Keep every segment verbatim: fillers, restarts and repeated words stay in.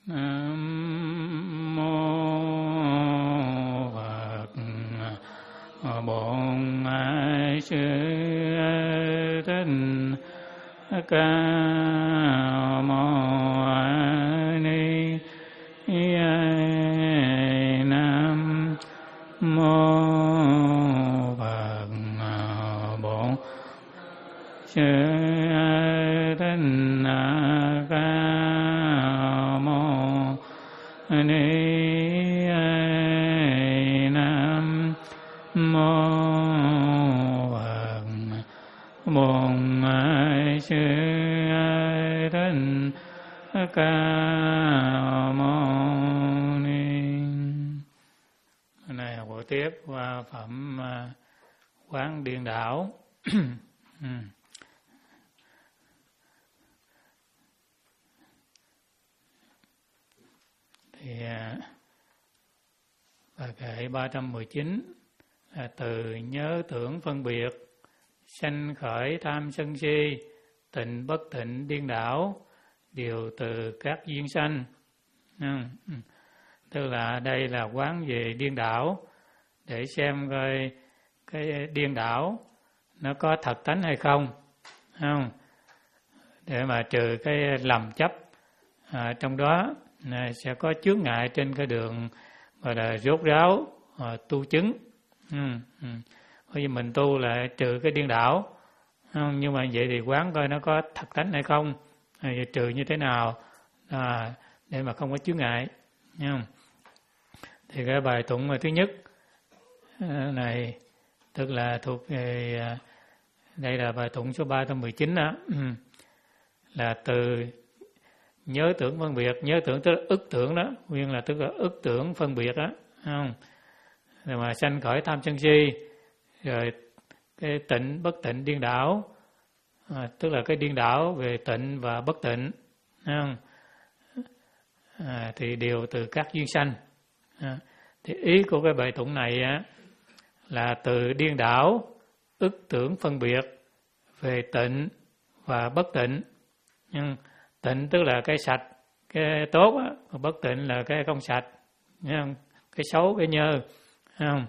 Nam mô Phật Bổn Sư Thích Ca Mâu Ni Nam mô Phật Bổn Sư Thích Ca Mâu Ni Nam mô Phật Bổn Sư Thích Ca Mâu Ni. Hôm nay học buổi tiếp qua phẩm Quán Điên Đảo. Thì bài kệ ba trăm mười chín là từ nhớ tưởng phân biệt, sanh khởi tham sân si, tịnh bất tịnh điên đảo, đều từ các duyên sanh. Tức là đây là quán về điên đảo, để xem coi cái điên đảo nó có thật tánh hay không, không? Để mà trừ cái lầm chấp à, trong đó này, sẽ có chướng ngại trên cái đường gọi là rốt ráo à, tu chứng. Ừ, ừ. Bởi vì mình tu là trừ cái điên đảo, không? Nhưng mà vậy thì quán coi nó có thật tánh hay không, à, trừ như thế nào à, để mà không có chướng ngại. Không? Thì cái bài tụng thứ nhất này tức là thuộc về, đây là bài tụng số ba trăm mười chín đó, là từ nhớ tưởng phân biệt. Nhớ tưởng tức là ức tưởng đó, nguyên là tức là ức tưởng phân biệt đó, không? Rồi mà sanh khởi tham sân si, rồi cái tịnh bất tịnh điên đảo, à, tức là cái điên đảo về tịnh và bất tịnh, không? À, thì đều từ các duyên sanh. À, thì ý của cái bài tụng này á, là từ điên đảo, ức tưởng phân biệt về tịnh và bất tịnh. Nhưng tịnh tức là cái sạch, cái tốt á, còn bất tịnh là cái không sạch, cái xấu, cái nhơ, không?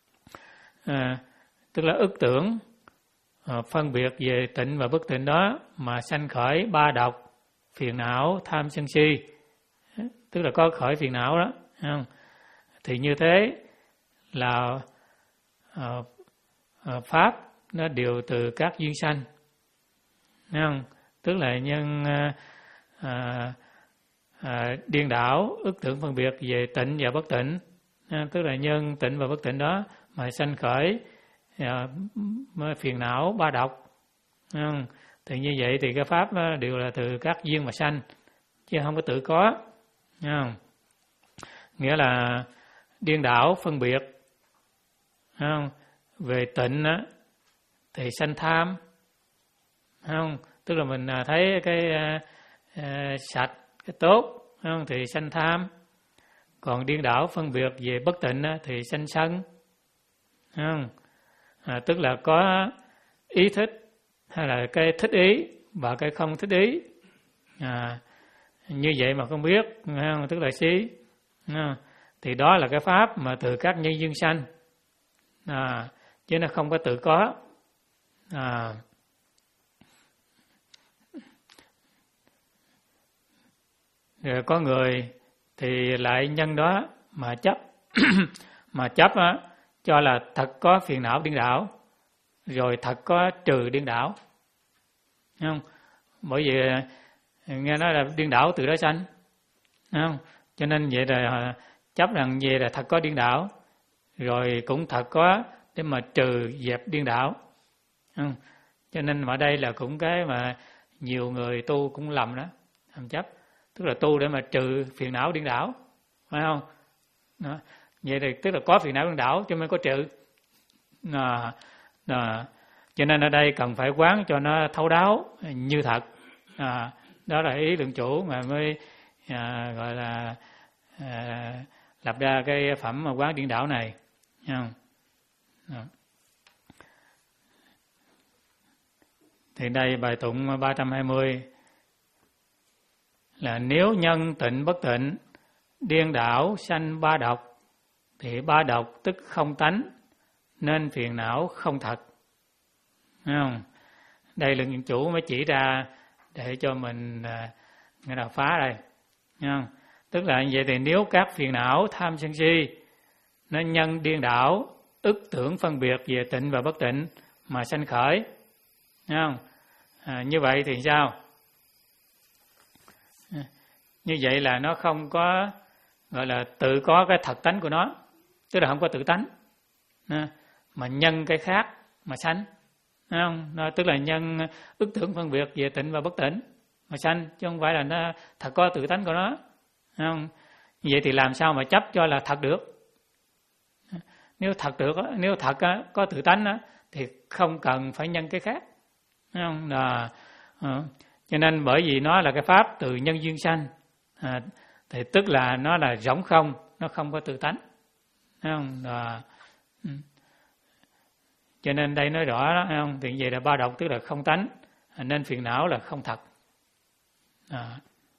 À, tức là ức tưởng à, phân biệt về tịnh và bất tịnh đó mà sanh khởi ba độc, phiền não, tham sân si, tức là có khởi phiền não đó, không? Thì như thế là à, à, pháp nó đều từ các duyên sanh, không? Tức là nhân à, à, à, điên đảo, ức tưởng phân biệt về tịnh và bất tịnh, à, tức là nhân tịnh và bất tịnh đó mà sanh khởi à, phiền não ba độc, không? Thì như vậy thì cái pháp đều là từ các duyên mà sanh, chứ không có tự có, không? Nghĩa là điên đảo phân biệt, không? Về tịnh á, thì sanh tham, không? Tức là mình thấy cái uh, sạch, cái tốt, không? Thì sanh tham. Còn điên đảo phân biệt về bất tịnh á, thì sanh sân, không? À, tức là có ý thích hay là cái thích ý và cái không thích ý, à, như vậy mà không biết, không? Tức là si, không? Thì đó là cái pháp mà từ các nhân duyên sanh, à, chứ nó không có tự có. À, rồi có người thì lại nhân đó mà chấp mà chấp á, cho là thật có phiền não điên đảo, rồi thật có trừ điên đảo, không? Bởi vì nghe nói là điên đảo từ đó sanh, không? Cho nên vậy là chấp rằng về là thật có điên đảo, rồi cũng thật có để mà trừ dẹp điên đảo, không? Cho nên ở đây là cũng cái mà nhiều người tu cũng lầm đó, làm chấp, tức là tu để mà trừ phiền não điên đảo, phải không? Đó. Vậy thì tức là có phiền não điên đảo chứ mới có trừ. À, à, cho nên ở đây cần phải quán cho nó thấu đáo như thật. À, đó là ý lượng chủ mà mới à, gọi là à, lập ra cái phẩm quán điên đảo này, không? Đó. Thì đây bài tụng ba trăm hai mươi là nếu nhân tịnh bất tịnh, điên đảo sanh ba độc, thì ba độc tức không tánh, nên phiền não không thật. Thấy không? Đây là những chủ mới chỉ ra để cho mình người nào phá đây. Thấy không? Tức là như vậy thì nếu các phiền não tham sân si nó nhân điên đảo, ức tưởng phân biệt về tịnh và bất tịnh mà sanh khởi, thấy không? À, như vậy thì sao? À, như vậy là nó không có gọi là tự có cái thật tánh của nó, tức là không có tự tánh, à, mà nhân cái khác mà sanh, thấy không? Nó, tức là nhân ức tưởng phân biệt về tịnh và bất tịnh mà sanh, chứ không phải là nó thật có tự tánh của nó, thấy không? Như vậy thì làm sao mà chấp cho là thật được? Nếu thật được, nếu thật có tự tánh thì không cần phải nhân cái khác, thấy không? Là à, cho nên bởi vì nó là cái pháp từ nhân duyên sanh, à, thì tức là nó là rỗng không, nó không có tự tánh, thấy không? Là, ừ. Cho nên đây nói rõ đó, thấy không? Thì vậy là ba độc tức là không tánh, nên phiền não là không thật. À.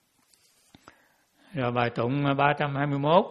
Rồi bài tụng ba trăm hai mươi mốt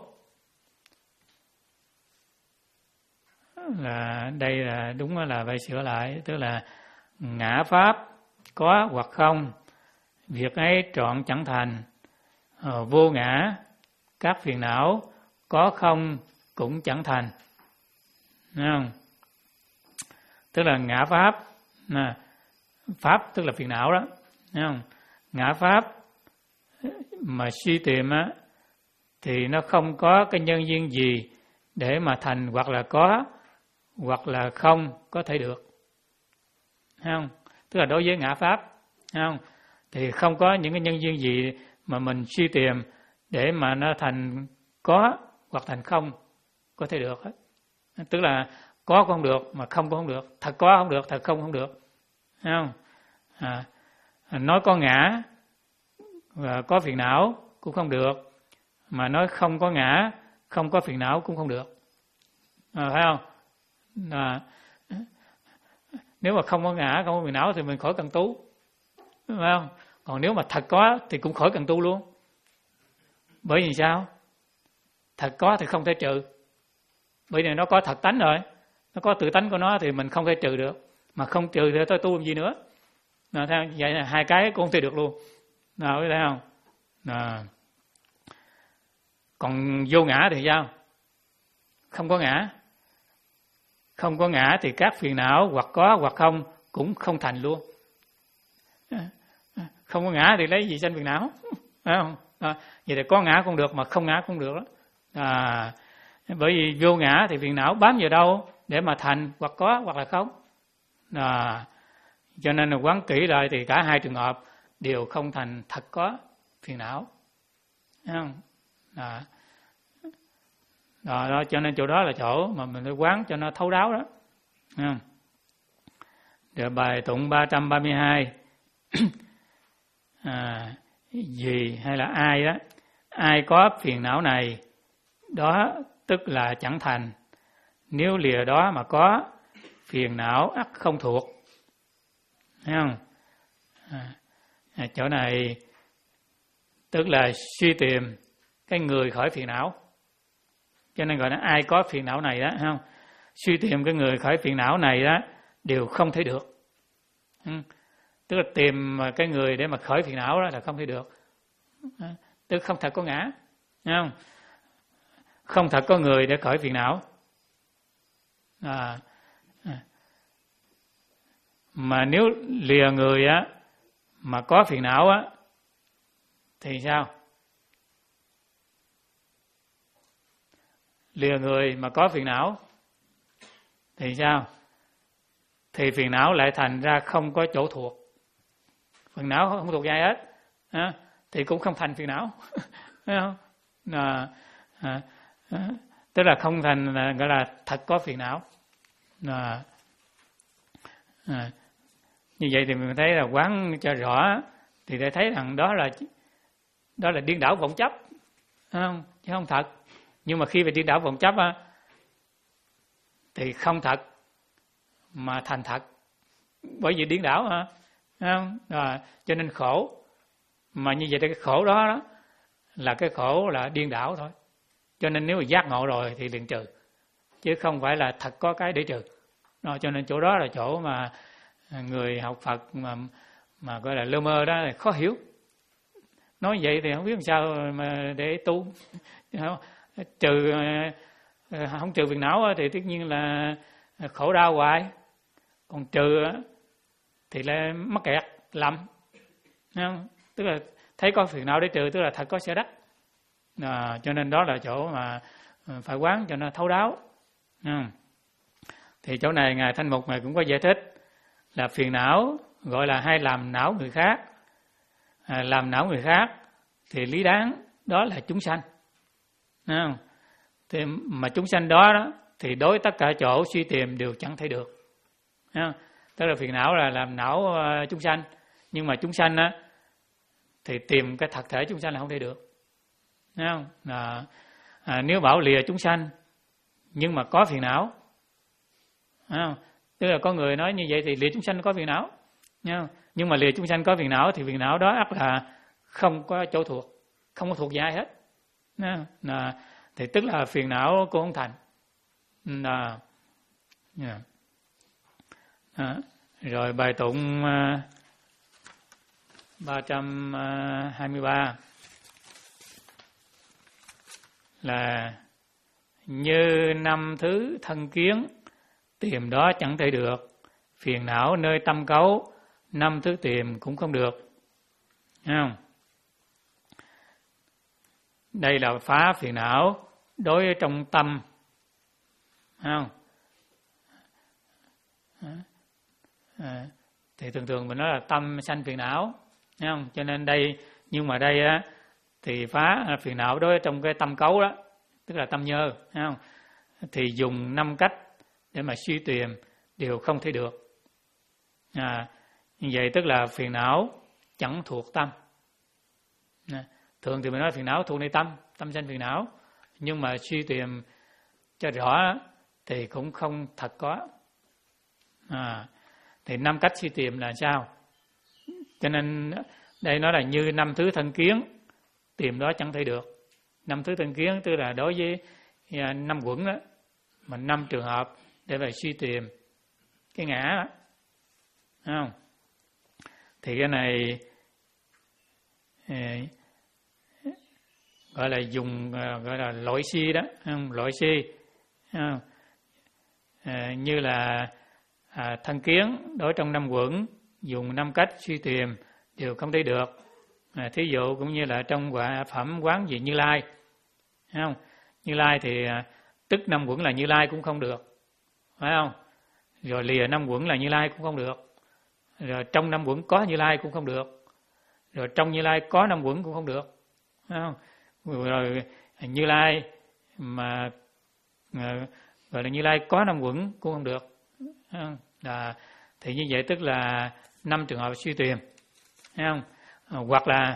là đây là đúng là phải sửa lại, tức là ngã pháp có hoặc không, việc ấy trọn chẳng thành, ờ, vô ngã các phiền não có không cũng chẳng thành, thấy không? Tức là ngã pháp, nè, pháp tức là phiền não đó, thấy không? Ngã pháp mà suy tìm á thì nó không có cái nhân duyên gì để mà thành, hoặc là có hoặc là không có thể được, thấy không? Tức là đối với ngã pháp, thấy không? Thì không có những cái nhân duyên gì mà mình suy tìm để mà nó thành có hoặc thành không có thể được hết. Tức là có cũng không được mà không cũng không được, thật có không được, thật không không được, thấy không? À, nói có ngã và có phiền não cũng không được, mà nói không có ngã, không có phiền não cũng không được, à, phải không? À, nếu mà không có ngã, không có phiền não thì mình khỏi cần tu, phải không? Còn nếu mà thật có thì cũng khỏi cần tu luôn. Bởi vì sao? Thật có thì không thể trừ, bởi vì nó có thật tánh rồi, nó có tự tánh của nó thì mình không thể trừ được, mà không trừ thì tôi tu làm gì nữa. À, thấy không? Vậy là hai cái cũng không thể được luôn, nào thấy không? À. Còn vô ngã thì sao? Không có ngã, không có ngã thì các phiền não hoặc có hoặc không cũng không thành luôn. Không có ngã thì lấy gì sanh phiền não, phải không? À, vậy thì có ngã cũng được mà không ngã cũng được đó. À, bởi vì vô ngã thì phiền não bám vào đâu để mà thành hoặc có hoặc là không. À, cho nên là quán kỹ lại thì cả hai trường hợp đều không thành thật có phiền não, thấy không? À, đó, đó, cho nên chỗ đó là chỗ mà mình phải quán cho nó thấu đáo đó. À. Rồi bài tụng ba trăm ba mươi hai à, gì hay là ai đó, ai có phiền não này đó tức là chẳng thành, nếu lìa đó mà có phiền não ắt không thuộc, thấy không? À, à, chỗ này tức là suy tìm cái người khỏi phiền não, cho nên gọi là ai có phiền não này đó, thấy không? Suy tìm cái người khỏi phiền não này đó đều không thể được. Ừ. Tức là tìm cái người để mà khỏi phiền não đó là không thể được. Tức không thật có ngã, thấy không? Không thật có người để khỏi phiền não. À, mà nếu lìa người á mà có phiền não á thì sao? Lìa người mà có phiền não thì sao? Thì phiền não lại thành ra không có chỗ thuộc. Phiền não không thuộc ai hết, à, thì cũng không thành phiền não, thấy không? À, à, à, tức là không thành là gọi là thật có phiền não. À, à, như vậy thì mình thấy là quán cho rõ thì để thấy rằng đó là đó là điên đảo vọng chấp, không? Chứ không thật. Nhưng mà khi về điên đảo vọng chấp á, thì không thật mà thành thật, bởi vì điên đảo hả, không? À, cho nên khổ. Mà như vậy thì cái khổ đó, đó là cái khổ là điên đảo thôi. Cho nên nếu mà giác ngộ rồi thì liền trừ, chứ không phải là thật có cái để trừ. Đó, cho nên chỗ đó là chỗ mà người học Phật mà mà gọi là lơ mơ đó là khó hiểu. Nói vậy thì không biết làm sao mà để tu. Trừ không trừ phiền não thì tất nhiên là khổ đau hoài, còn trừ thì là mắc kẹt lầm. Không? Tức là thấy có phiền não để trừ, tức là thật có xe đắc. À, cho nên đó là chỗ mà phải quán cho nó thấu đáo. Không? Thì chỗ này Ngài Thanh Mục Ngài cũng có giải thích là phiền não gọi là hay làm não người khác. À, làm não người khác thì lý đáng đó là chúng sanh. Không? Thì mà chúng sanh đó, đó thì đối tất cả chỗ suy tìm đều chẳng thấy được. Không? Tức là phiền não là làm não uh, chúng sanh, nhưng mà chúng sanh á thì tìm cái thật thể chúng sanh là không thể được. Không? À, à, nếu bảo lìa chúng sanh nhưng mà có phiền não, không? Tức là có người nói như vậy thì lìa chúng sanh có phiền não, không? Nhưng mà lìa chúng sanh có phiền não thì phiền não đó ắt là không có chỗ thuộc, không có thuộc về ai hết. Là, thì tức là phiền não cũng không thành. Là, yeah. À, rồi bài tụng uh, ba trăm hai mươi ba là như năm thứ thân kiến, tìm đó chẳng thể được, phiền não nơi tâm cấu, năm thứ tìm cũng không được. Thấy không? Đây là phá phiền não đối với trong tâm. Thấy không? À, thì thường thường mình nói là tâm sanh phiền não. Thấy không? Cho nên đây, nhưng mà đây á thì phá phiền não đối với trong cái tâm cấu đó, tức là tâm nhơ. Thấy không? Thì dùng năm cách để mà suy tìm đều không thể được. À, như vậy tức là phiền não chẳng thuộc tâm. À, thường thì mình nói phiền não thuộc nơi tâm, tâm sanh phiền não, nhưng mà suy tìm cho rõ thì cũng không thật có. À, thì năm cách suy tìm là sao? Cho nên đây nói là như năm thứ thân kiến, tìm đó chẳng thể được. Năm thứ thân kiến tức là đối với năm quẩn đó, mà năm trường hợp để về suy tìm cái ngã đó. Không? Thì cái này eh, gọi là dùng gọi là loại si đó, không? Loại si, không? Eh, như là à, thân kiến đối trong năm quẩn dùng năm cách suy tìm đều không thấy được. À, thí dụ cũng như là trong quả phẩm quán gì Như Lai, không? Như Lai thì à, tức năm quẩn là Như Lai cũng không được, phải không? Rồi lìa năm quẩn là Như Lai cũng không được. Rồi trong năm quẩn có Như Lai cũng không được. Rồi trong Như Lai có năm quẩn cũng không được, phải không? Rồi Như Lai mà à, gọi là Như Lai có năm quẩn cũng không được. Không? À, thì như vậy tức là năm trường hợp suy tìm, thấy không? À, hoặc là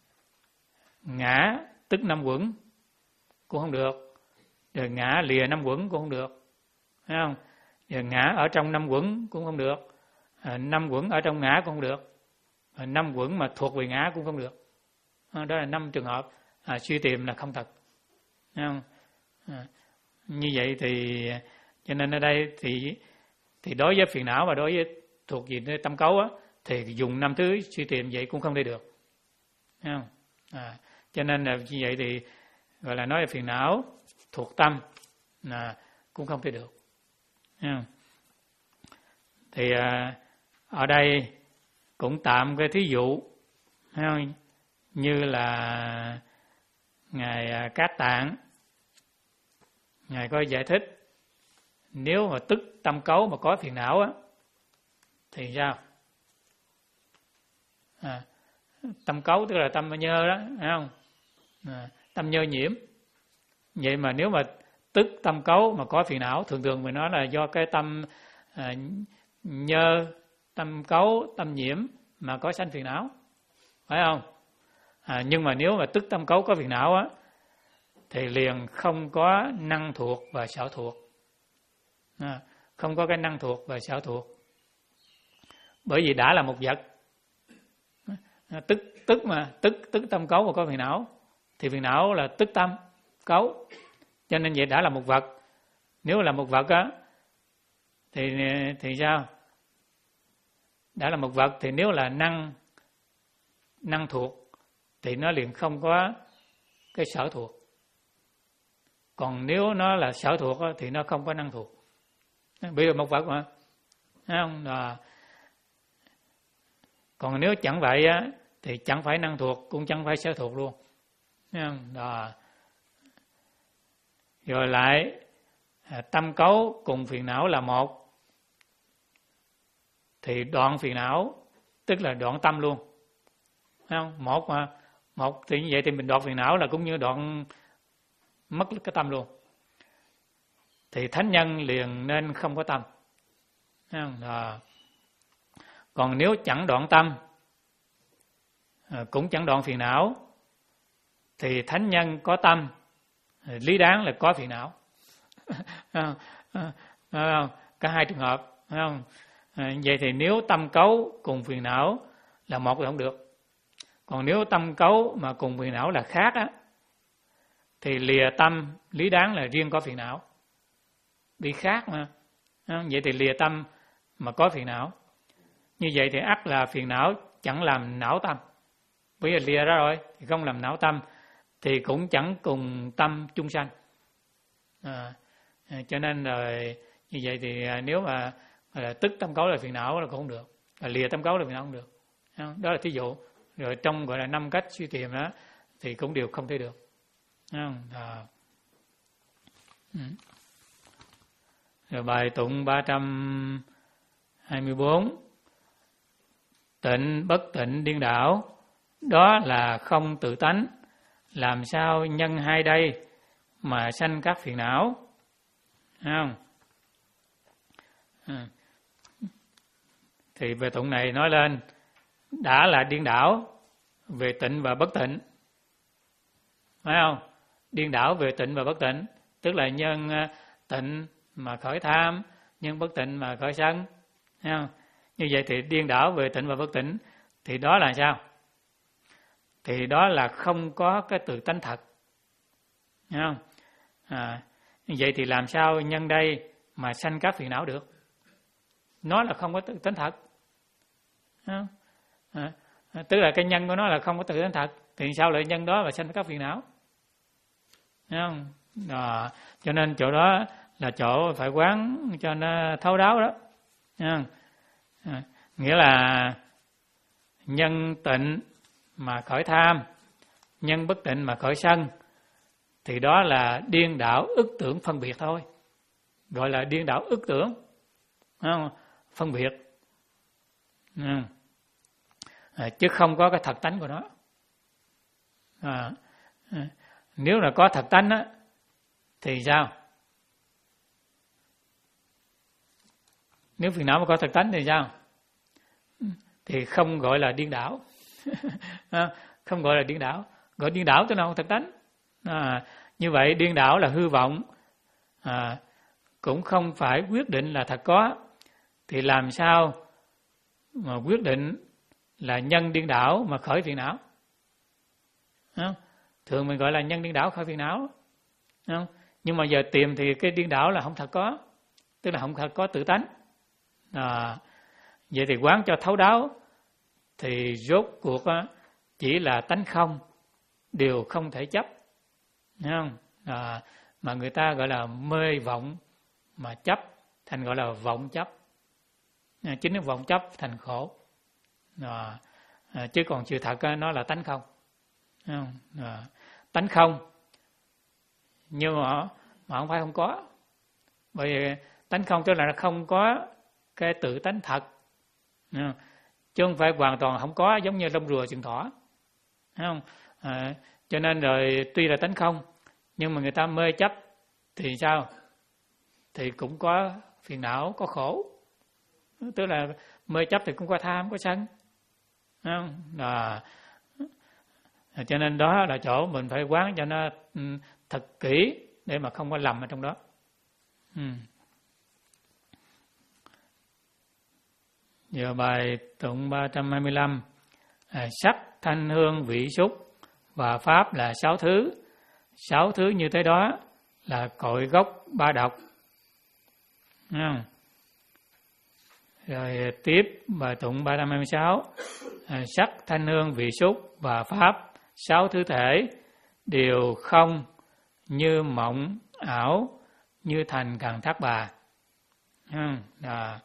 ngã tức năm quẩn cũng không được, rồi ngã lìa năm quẩn cũng không được, thấy không? Rồi ngã ở trong năm quẩn cũng không được, à, năm quẩn ở trong ngã cũng không được, à, năm quẩn mà thuộc về ngã cũng không được. À, đó là năm trường hợp à, suy tìm là không thật, thấy không? À, như vậy thì cho nên ở đây thì thì đối với phiền não và đối với thuộc về tâm cấu á, thì dùng năm thứ suy tìm vậy cũng không thể được. Thấy không? À, cho nên là như vậy thì gọi là nói là phiền não thuộc tâm là cũng không thể được. Thấy không? Thì à, ở đây cũng tạm cái thí dụ, thấy không? Như là Ngài Cát Tạng, Ngài có giải thích nếu mà tức tâm cấu mà có phiền não á thì sao? À, tâm cấu tức là tâm nhơ đó, thấy không? À, tâm nhơ nhiễm. Vậy mà nếu mà tức tâm cấu mà có phiền não, thường thường mình nói là do cái tâm à, nhơ, tâm cấu, tâm nhiễm mà có sanh phiền não, phải không? À, nhưng mà nếu mà tức tâm cấu có phiền não á thì liền không có năng thuộc và sở thuộc. À, không có cái năng thuộc và sở thuộc, bởi vì đã là một vật tức tức mà tức tức tâm cấu mà có phiền não, thì phiền não là tức tâm cấu, cho nên vậy đã là một vật. Nếu là một vật á thì thì sao? Đã là một vật thì nếu là năng năng thuộc thì nó liền không có cái sở thuộc. Còn nếu nó là sở thuộc á, thì nó không có năng thuộc. Bây giờ một vật mà, thấy không? À, còn nếu chẳng vậy á thì chẳng phải năng thuộc cũng chẳng phải sở thuộc luôn, thấy không? Đó. Rồi lại tâm cấu cùng phiền não là một, thì đoạn phiền não tức là đoạn tâm luôn, thấy không? Một mà một thì như vậy thì mình đoạn phiền não là cũng như đoạn mất cái tâm luôn, thì thánh nhân liền nên không có tâm, thấy không? Đó. Còn nếu chẳng đoạn tâm cũng chẳng đoạn phiền não thì thánh nhân có tâm, lý đáng là có phiền não. Cả hai trường hợp, thấy không? Vậy thì nếu tâm cấu cùng phiền não là một thì không được. Còn nếu tâm cấu mà cùng phiền não là khác á, thì lìa tâm lý đáng là riêng có phiền não, bị khác mà. Vậy thì lìa tâm mà có phiền não, như vậy thì ắt là phiền não chẳng làm não tâm. Bây giờ lìa ra rồi thì không làm não tâm, thì cũng chẳng cùng tâm chung sanh. À, cho nên rồi như vậy thì nếu mà là tức tâm cấu là phiền não là cũng không được, là lìa tâm cấu là phiền não không được. Đó là thí dụ. Rồi trong gọi là năm cách suy tìm đó thì cũng đều không thể được. À. Rồi bài tụng ba trăm hai mươi bốn. Tịnh bất tịnh điên đảo, đó là không tự tánh, làm sao nhân hai đây mà sanh các phiền não. Thấy không? À. Thì về tụng này nói lên đã là điên đảo về tịnh và bất tịnh, phải không? Điên đảo về tịnh và bất tịnh, tức là nhân tịnh mà khởi tham, nhân bất tịnh mà khởi sân, thấy không? Như vậy thì điên đảo về tịnh và bất tịnh thì đó là sao? Thì đó là không có cái tự tánh thật, thấy không? À, như vậy thì làm sao nhân đây mà sanh các phiền não được? Nó là không có tự tánh thật, thấy không? À, tức là cái nhân của nó là không có tự tánh thật, thì sao lại nhân đó mà sanh các phiền não? Thấy không? À, cho nên chỗ đó là chỗ phải quán cho nó thấu đáo đó. Thấy không? À, nghĩa là nhân tịnh mà khởi tham, nhân bất tịnh mà khởi sân, thì đó là điên đảo ức tưởng phân biệt thôi, gọi là điên đảo ức tưởng, không? Phân biệt, à, à, chứ không có cái thật tánh của nó. À, à, nếu là có thật tánh á thì sao? Nếu phiền não mà có thật tánh thì sao? Thì không gọi là điên đảo. À, không gọi là điên đảo, gọi điên đảo tức là không thật tánh. À, như vậy điên đảo là hư vọng, à, cũng không phải quyết định là thật có, thì làm sao mà quyết định là nhân điên đảo mà khởi phiền não? À, thường mình gọi là nhân điên đảo khởi phiền não, à, nhưng mà giờ tìm thì cái điên đảo là không thật có, tức là không thật có tự tánh. À, vậy thì quán cho thấu đáo thì rốt cuộc á, chỉ là tánh không, đều không thể chấp, thấy không? À, mà người ta gọi là mê vọng mà chấp thành gọi là vọng chấp, à, chính cái vọng chấp thành khổ. À, à, chứ còn sự thật á, nó là tánh không, thấy không? À, tánh không nhưng mà, mà không phải không có, bởi vì tánh không tức là nó không có cái tự tánh thật, à, chứ không phải hoàn toàn không có, giống như lông rùa sừng thỏ, thấy không? À, cho nên rồi tuy là tánh không nhưng mà người ta mê chấp thì sao? Thì cũng có phiền não, có khổ, tức là mê chấp thì cũng có tham, có sân, thấy không? À, cho nên đó là chỗ mình phải quán cho nó thật kỹ để mà không có lầm ở trong đó. Ừ. Giờ bài tụng ba trăm hai mươi lăm. à, sắc thanh hương vị xúc và pháp là sáu thứ. Sáu thứ như thế đó là cội gốc ba độc. À. Rồi tiếp bài tụng ba trăm hai mươi sáu, à, sắc thanh hương vị xúc và pháp sáu thứ thể đều không, như mộng ảo, như thành cần thác bà. À, à.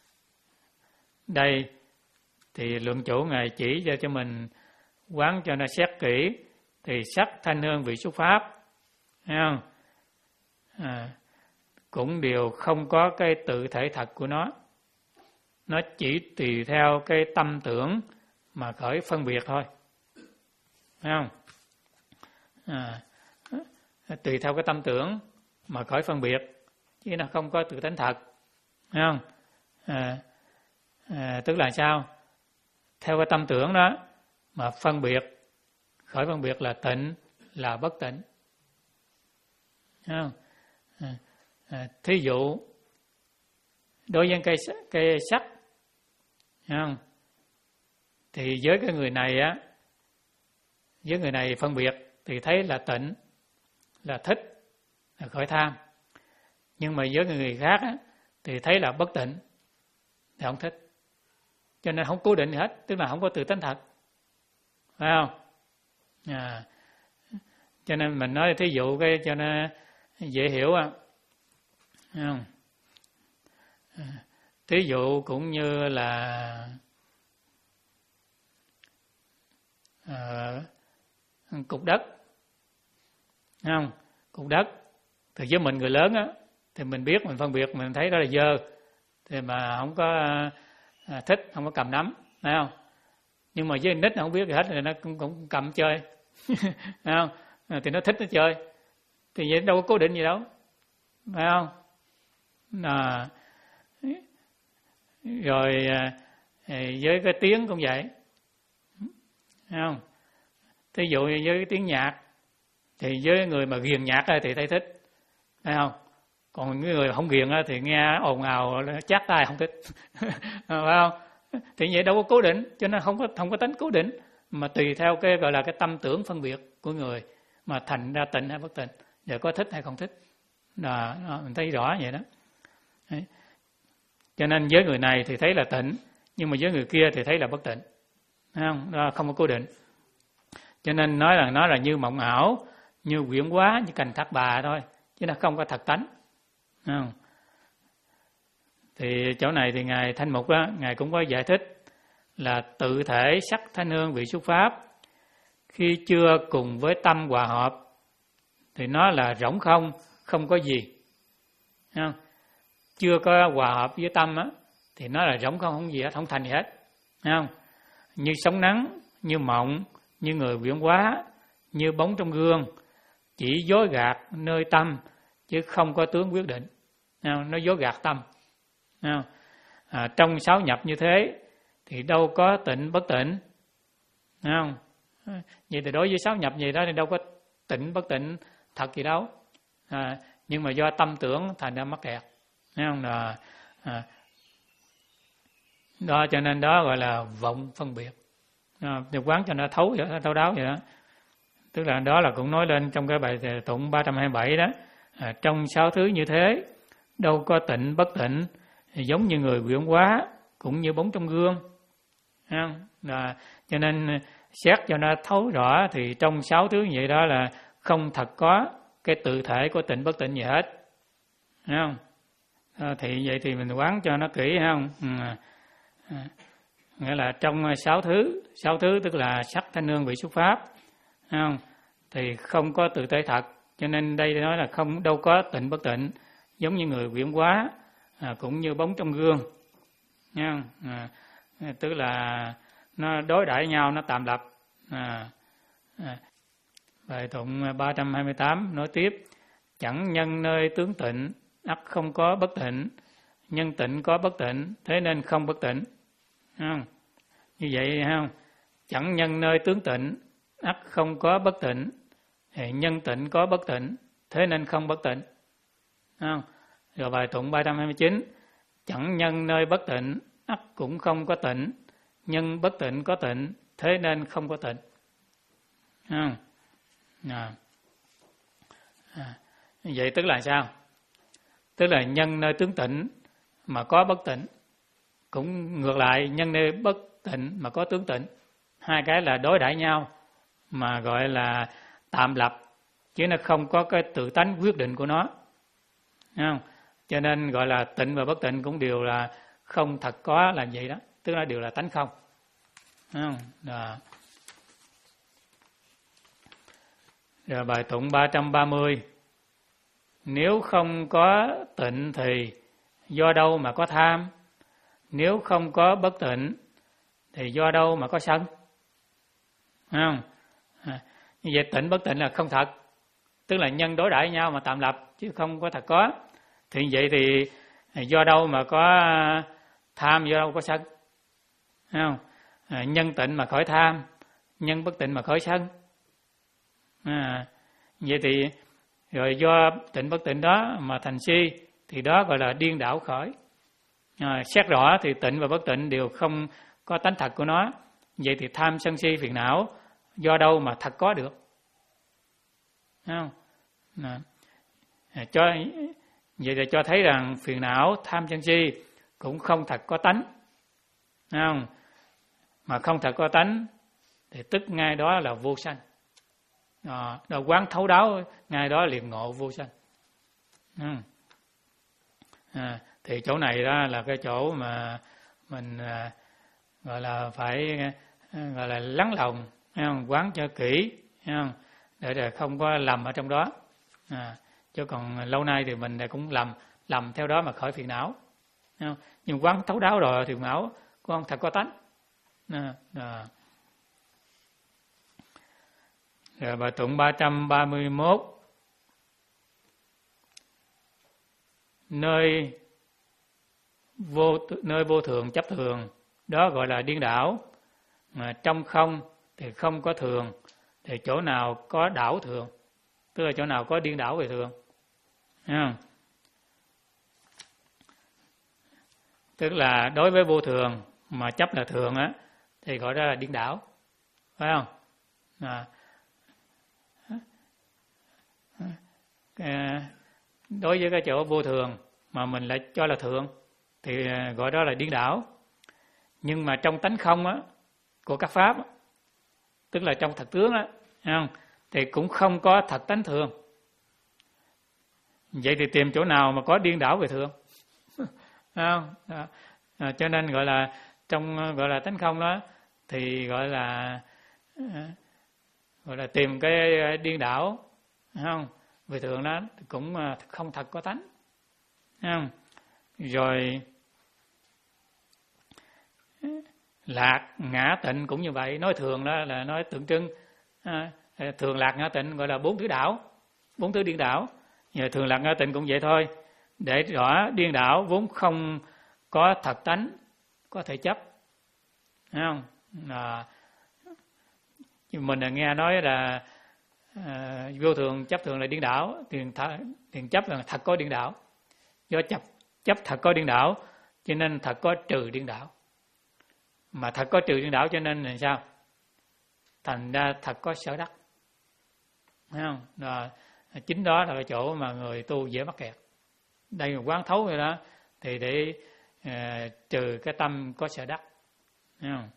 Đây thì lượng chủ ngài chỉ cho cho mình quán cho nó xét kỹ, thì sắc thanh hương vị xúc pháp, thấy không? À, cũng đều không có cái tự thể thật của nó, nó chỉ tùy theo cái tâm tưởng mà khởi phân biệt thôi, thấy không? À, tùy theo cái tâm tưởng mà khởi phân biệt, chứ nó không có tự tánh thật, thấy không? À, à, tức là sao? Theo cái tâm tưởng đó mà phân biệt, khởi phân biệt là tịnh, là bất tịnh, thấy không? À, à, thí dụ đối với cây cây sắt, thấy không? Thì với cái người này á, với người này phân biệt thì thấy là tịnh, là thích, là khởi tham. Nhưng mà với người khác á, thì thấy là bất tịnh, thì không thích. Cho nên không cố định gì hết, tức là không có tự tánh thật, phải không? À, cho nên mình nói thí dụ cái cho nó dễ hiểu á, thấy không? À, thí dụ cũng như là à, cục đất, thấy không? Cục đất thì với mình người lớn á, thì mình biết, mình phân biệt, mình thấy đó là dơ, thì mà không có à, thích, không có cầm nắm, thấy không? Nhưng mà với nít nó không biết gì hết thì nó cũng, cũng cầm chơi, thấy không? À, thì nó thích nó chơi, thì vậy đâu có cố định gì đâu, phải không? À, rồi à, với cái tiếng cũng vậy, thấy không? Thí dụ với cái tiếng nhạc, thì với người mà ghiền nhạc thì thấy thích, thấy không? Còn cái người không ghiền thì nghe ồn ào chát tai không thích, phải không? Thì vậy đâu có cố định, cho nên không có không có tính cố định, mà tùy theo cái gọi là cái tâm tưởng phân biệt của người mà thành ra tịnh hay bất tịnh, giờ có thích hay không thích, là mình thấy rõ vậy đó. Đấy. Cho nên với người này thì thấy là tịnh, nhưng mà với người kia thì thấy là bất tịnh, thấy không? Đó, không có cố định. Cho nên nói là nó là như mộng ảo, như quyển hóa, như cành thác bà thôi, chứ nó không có thật tánh. Không? Thì chỗ này thì ngài Thanh Mục đó, ngài cũng có giải thích là tự thể sắc thanh hương vị xúc pháp khi chưa cùng với tâm hòa hợp thì nó là rỗng không, không có gì. Không? Chưa có hòa hợp với tâm á, thì nó là rỗng không, không gì hết, không thành gì hết. Không? Như sóng nắng, như mộng, như người quyển hóa, như bóng trong gương, chỉ dối gạt nơi tâm chứ không có tướng quyết định. Không? Nó dối gạt tâm. Không? À, trong sáu nhập như thế thì đâu có tịnh bất tịnh, không? Vậy thì đối với sáu nhập gì đó thì đâu có tịnh bất tịnh thật gì đâu, à, nhưng mà do tâm tưởng thành ra mắc kẹt, thấy không? Là à, đó, cho nên đó gọi là vọng phân biệt. À, thì quán cho nó thấu vậy, thấu đáo vậy đó. Tức là đó là cũng nói lên trong cái bài tụng ba trăm hai mươi bảy đó, à, trong sáu thứ như thế đâu có tịnh bất tịnh, giống như người quyển hóa, cũng như bóng trong gương. Không? Là, cho nên xét cho nó thấu rõ thì trong sáu thứ như vậy đó là không thật có cái tự thể của tịnh bất tịnh gì hết. Không? À, thì vậy thì mình quán cho nó kỹ, không? À, à, nghĩa là trong sáu thứ, sáu thứ tức là sắc thanh hương vị xúc pháp, không? Thì không có tự thể thật, cho nên đây nói là không đâu có tịnh bất tịnh, giống như người quyển hóa, à, cũng như bóng trong gương, nha. À, tức là nó đối đãi nhau, nó tạm lập. À, à. Bài tụng ba trăm hai mươi tám nói tiếp: chẳng nhân nơi tướng tịnh, ắt không có bất tịnh, nhân tịnh có bất tịnh, thế nên không bất tịnh. Không? Như vậy không? Chẳng nhân nơi tướng tịnh, ắt không có bất tịnh, thì nhân tịnh có bất tịnh, thế nên không bất tịnh. Không? Rồi bài tụng ba trăm hai mươi chín: chẳng nhân nơi bất tịnh, ắt cũng không có tịnh, nhân bất tịnh có tịnh, thế nên không có tịnh. À. À. À. Vậy tức là sao? Tức là nhân nơi tướng tịnh mà có bất tịnh, cũng ngược lại nhân nơi bất tịnh mà có tướng tịnh. Hai cái là đối đãi nhau mà gọi là tạm lập, chứ nó không có cái tự tánh quyết định của nó. Không? Cho nên gọi là tịnh và bất tịnh cũng đều là không thật có là vậy đó, tức là đều là tánh không. Không? Đó. Rồi bài tụng ba trăm ba mươi. Nếu không có tịnh thì do đâu mà có tham? Nếu không có bất tịnh thì do đâu mà có sân? Không? À, như vậy tịnh bất tịnh là không thật, tức là nhân đối đãi nhau mà tạm lập chứ không có thật có. Thì vậy thì do đâu mà có tham, do đâu có sân? Không? À, nhân tịnh mà khởi tham, nhân bất tịnh mà khởi sân. À, vậy thì rồi do tịnh bất tịnh đó mà thành si, thì đó gọi là điên đảo khởi. À, xét rõ thì tịnh và bất tịnh đều không có tánh thật của nó. Vậy thì tham sân si phiền não do đâu mà thật có được? Không? À, cho vậy là cho thấy rằng phiền não, tham sân si cũng không thật có tánh. Không? Mà không thật có tánh thì tức ngay đó là vô sanh. À, đó quán thấu đáo ngay đó liền ngộ vô sanh. À, thì chỗ này đó là cái chỗ mà mình à, gọi là phải à, gọi là lắng lòng, không? Quán cho kỹ, không? Để để không có lầm ở trong đó. À, chứ còn lâu nay thì mình cũng lầm lầm theo đó mà khởi phiền não. Không? Nhưng quán thấu đáo rồi thì phiền não cũng không thật có tánh. À, à. Rồi bài tụng ba trăm ba mươi mốt. Nơi vô nơi vô thường chấp thường, đó gọi là điên đảo. Mà trong không thì không có thường, thì chỗ nào có đảo thường, tức là chỗ nào có điên đảo về thường. Thấy không? Tức là đối với vô thường mà chấp là thường á, thì gọi đó là điên đảo. Phải không? À, đối với cái chỗ vô thường mà mình lại cho là thường thì gọi đó là điên đảo. Nhưng mà trong tánh không á của các pháp á, tức là trong thật tướng á, không? Thì cũng không có thật tánh thường. Vậy thì tìm chỗ nào mà có điên đảo về thường? Không? À, cho nên gọi là trong gọi là tánh không đó thì gọi là gọi là tìm cái điên đảo, không? Về thường đó cũng không thật có tánh. Không? Rồi lạc ngã tịnh cũng như vậy. Nói thường đó là nói tượng trưng. À, thường lạc ngã tịnh gọi là bốn thứ đảo, bốn thứ điên đảo. Giờ thường lạc ngã tịnh cũng vậy thôi. Để rõ điên đảo vốn không có thật tánh, có thể chấp. Thấy không? À, mình là nghe nói là à, vô thường chấp thường là điên đảo, tiền, tiền chấp là thật có điên đảo. Do chấp chấp thật có điên đảo cho nên thật có trừ điên đảo. Mà thật có trừ điên đảo cho nên là sao? Thành ra thật có sở đắc. Thấy không? Đó, chính đó là cái chỗ mà người tu dễ mắc kẹt. Đây là quán thấu rồi đó, thì để uh, trừ cái tâm có sở đắc. Thấy không?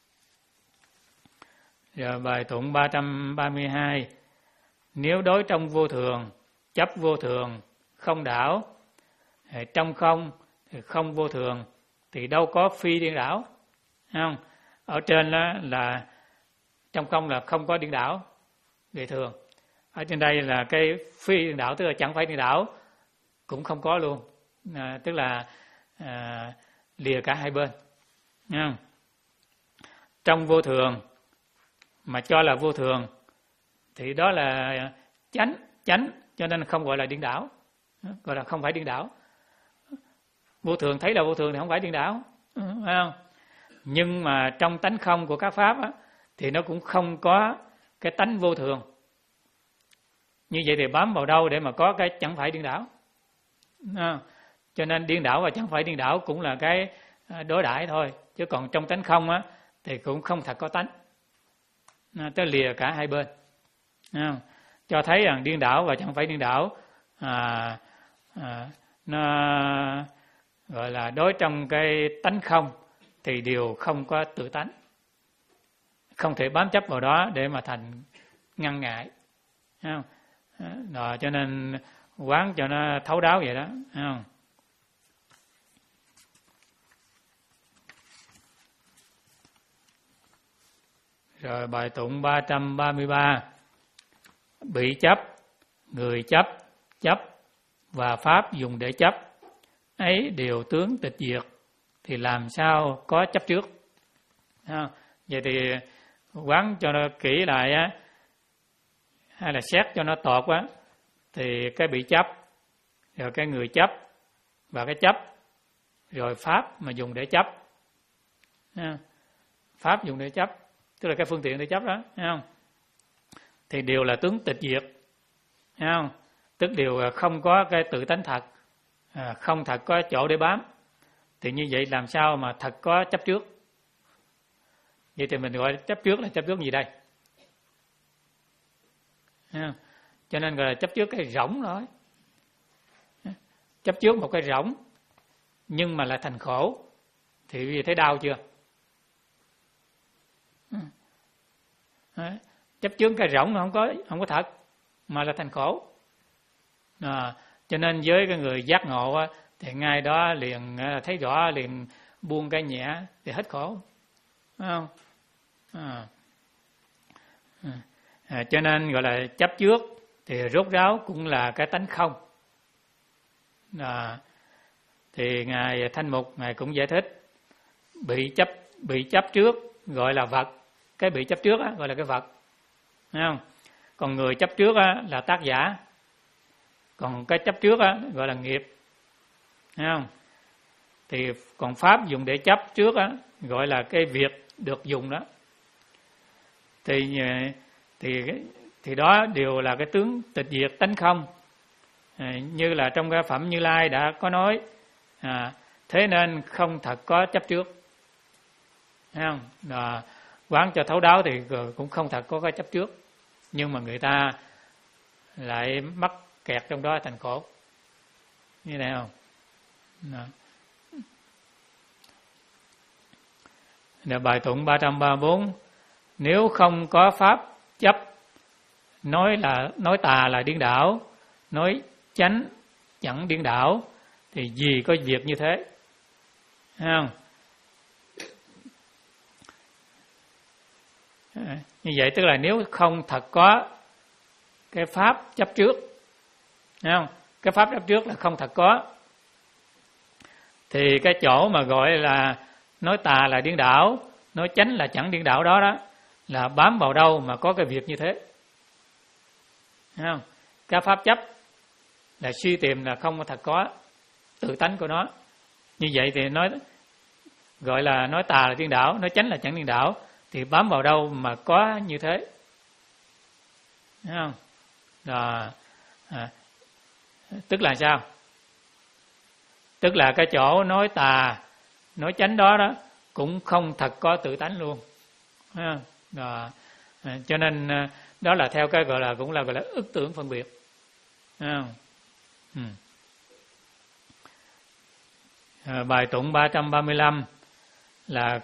Rồi bài tụng ba trăm ba mươi hai. Nếu đối trong vô thường, chấp vô thường, không đảo, trong không thì không vô thường, thì đâu có phi điên đảo. Không? Ở trên đó là trong không là không có điên đảo về thường. Ở trên đây là cái phi điên đảo, tức là chẳng phải điên đảo cũng không có luôn. À, tức là à, lìa cả hai bên. Không? Trong vô thường mà cho là vô thường thì đó là chánh, chánh cho nên không gọi là điên đảo, gọi là không phải điên đảo. Vô thường thấy là vô thường thì không phải điên đảo, phải không? Nhưng mà trong tánh không của các pháp á, thì nó cũng không có cái tánh vô thường. Như vậy thì bám vào đâu để mà có cái chẳng phải điên đảo? À, cho nên điên đảo và chẳng phải điên đảo cũng là cái đối đãi thôi. Chứ còn trong tánh không á, thì cũng không thật có tánh. tới lìa cả hai bên. Không? Cho thấy rằng điên đảo và chẳng phải điên đảo à, à, nó gọi là đối trong cái tánh không thì đều không có tự tánh, không thể bám chấp vào đó để mà thành ngăn ngại. Không? Đó, cho nên quán cho nó thấu đáo vậy đó. Không? Rồi bài tụng ba trăm ba mươi ba. Bị chấp, người chấp, chấp và pháp dùng để chấp ấy đều tướng tịch diệt, thì làm sao có chấp trước. À, vậy thì quán cho nó kỹ lại á, hay là xét cho nó tột á, thì cái bị chấp, rồi cái người chấp và cái chấp, rồi pháp mà dùng để chấp. À, pháp dùng để chấp, tức là cái phương tiện để chấp đó, thấy không? Thì đều là tướng tịch diệt, thấy không? Tức đều không có cái tự tánh thật, à, không thật có chỗ để bám. Thì như vậy làm sao mà thật có chấp trước? Vậy thì mình gọi chấp trước là chấp trước gì đây? À, cho nên gọi là chấp trước cái rỗng thôi. Chấp trước một cái rỗng nhưng mà là thành khổ, thì vì thấy đau chưa? À, chấp trước cái rỗng không có không có thật mà là thành khổ. À, cho nên với cái người giác ngộ á, thì ngay đó liền thấy rõ, liền buông cái nhẹ thì hết khổ, phải không? À. À, cho nên gọi là chấp trước thì rốt ráo cũng là cái tánh không. À, thì ngài Thanh Mục ngài cũng giải thích bị chấp bị chấp trước gọi là vật, cái bị chấp trước á, gọi là cái vật, thấy không? Còn người chấp trước á, là tác giả, còn cái chấp trước á, gọi là nghiệp, thấy không? Thì còn pháp dùng để chấp trước á, gọi là cái việc được dùng đó. Thì thì thì đó đều là cái tướng tịch diệt tánh không. À, như là trong cái phẩm Như Lai đã có nói, à, thế nên không thật có chấp trước, thấy không? Đó, quán cho thấu đáo thì cũng không thật có cái chấp trước, nhưng mà người ta lại mắc kẹt trong đó thành khổ, như này không? Đó. Đó, bài tụng ba trăm ba mươi bốn. Nếu không có pháp chấp, nói là nói tà là điên đảo, nói chánh chẳng điên đảo, thì gì có việc như thế, thấy không? Như vậy tức là nếu không thật có cái pháp chấp trước, thấy không? Cái pháp chấp trước là không thật có, thì cái chỗ mà gọi là nói tà là điên đảo, nói chánh là chẳng điên đảo đó đó, là bám vào đâu mà có cái việc như thế, thấy không? Cái pháp chấp là suy tìm là không có thật có tự tánh của nó. Như vậy thì nói gọi là nói tà là điên đảo, nói chánh là chẳng điên đảo, thì bám vào đâu mà có như thế, thấy không? Đó, à, tức là sao? Tức là cái chỗ nói tà, nói chánh đó đó cũng không thật có tự tánh luôn, thấy không? Đó, à, cho nên đó là theo cái gọi là cũng là gọi là ức tưởng phân biệt, thấy không? Ừ. À, bài tụng ba trăm ba mươi lăm là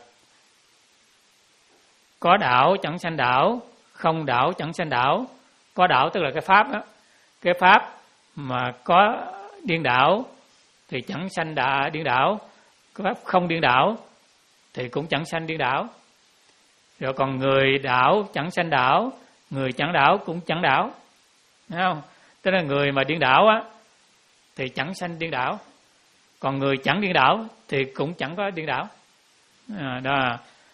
có đảo chẳng sanh đảo, không đảo chẳng sanh đảo. Có đảo tức là cái pháp đó, cái pháp mà có điên đảo thì chẳng sanh đà điên đảo, cái pháp không điên đảo thì cũng chẳng sanh điên đảo. Rồi còn người đảo chẳng sanh đảo, người chẳng đảo cũng chẳng đảo, thấy không? Tức là người mà điên đảo á thì chẳng sanh điên đảo, còn người chẳng điên đảo thì cũng chẳng có điên đảo. À, đó.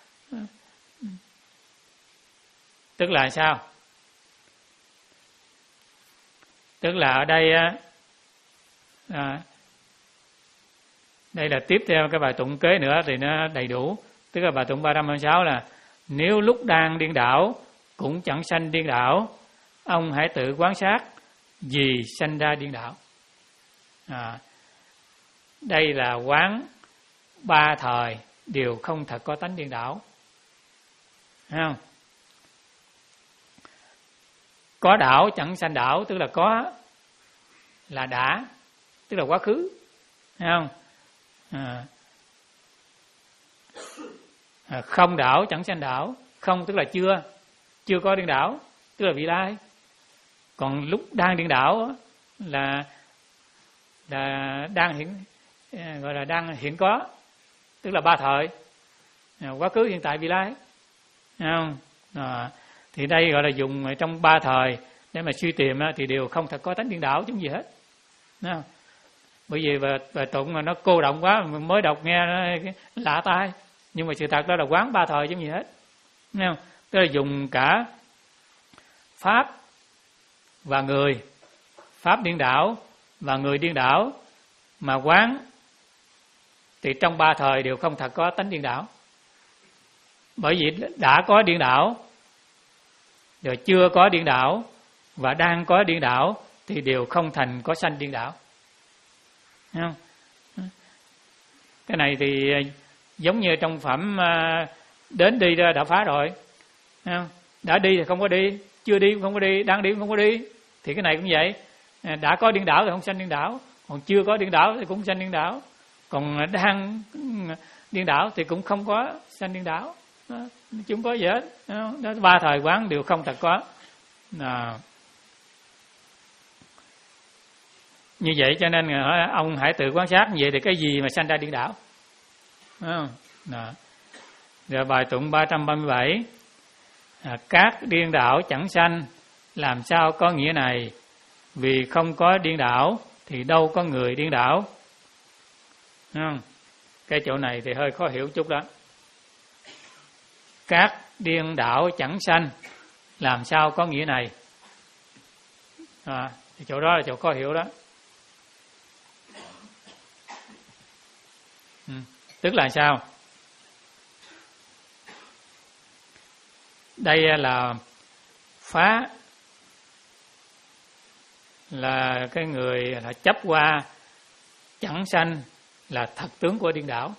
Tức là sao? Tức là ở đây à, đây là tiếp theo cái bài tụng kế nữa thì nó đầy đủ. Tức là bài tụng ba trăm hai mươi sáu là nếu lúc đang điên đảo cũng chẳng sanh điên đảo, ông hãy tự quan sát vì sanh ra điên đảo. À, đây là quán ba thời đều không thật có tánh điên đảo, thấy không? có đảo chẳng sanh đảo, tức là có là đã, tức là quá khứ, thấy không? À, à, không đảo chẳng sanh đảo, không tức là chưa, chưa có điên đảo, tức là vị lai. Còn lúc đang điên đảo là là đang hiện, gọi là đang hiện có, tức là ba thời, à, quá khứ hiện tại vị lai, thấy không? À, thì đây gọi là dùng trong ba thời để mà suy tìm thì đều không thật có tánh điên đảo chúng gì hết. Không? Bởi vì bài, bài tụng mà nó cô động quá, mới đọc nghe nó lạ tai, nhưng mà sự thật đó là quán ba thời chứ gì hết. Không? Tức là dùng cả pháp và người, pháp điên đảo và người điên đảo mà quán, thì trong ba thời đều không thật có tánh điên đảo. Bởi vì đã có điên đảo, rồi chưa có điên đảo và đang có điên đảo thì đều không thành có sanh điên đảo. Thấy không? Cái này thì giống như trong phẩm đến đi đã phá rồi. Thấy không? Đã đi thì không có đi, chưa đi cũng không có đi, đang đi cũng không có đi. Thì cái này cũng vậy. Đã có điên đảo thì không sanh điên đảo, còn chưa có điên đảo thì cũng sanh điên đảo, còn đang điên đảo thì cũng không có sanh điên đảo. Đó, chúng có gì hết. Đó, ba thời quán đều không thật có. À, như vậy cho nên ông hãy tự quan sát như vậy thì cái gì mà sanh ra điên đảo. Đó. Rồi bài tụng ba trăm ba mươi bảy, à, các điên đảo chẳng sanh, làm sao có nghĩa này? Vì không có điên đảo thì đâu có người điên đảo. Không? Cái chỗ này thì hơi khó hiểu chút đó. Các điên đảo chẳng sanh, làm sao có nghĩa này? À, thì chỗ đó là chỗ khó hiểu đó. Ừ, tức là sao? Đây là phá, là cái người là chấp qua chẳng sanh là thật tướng của điên đảo,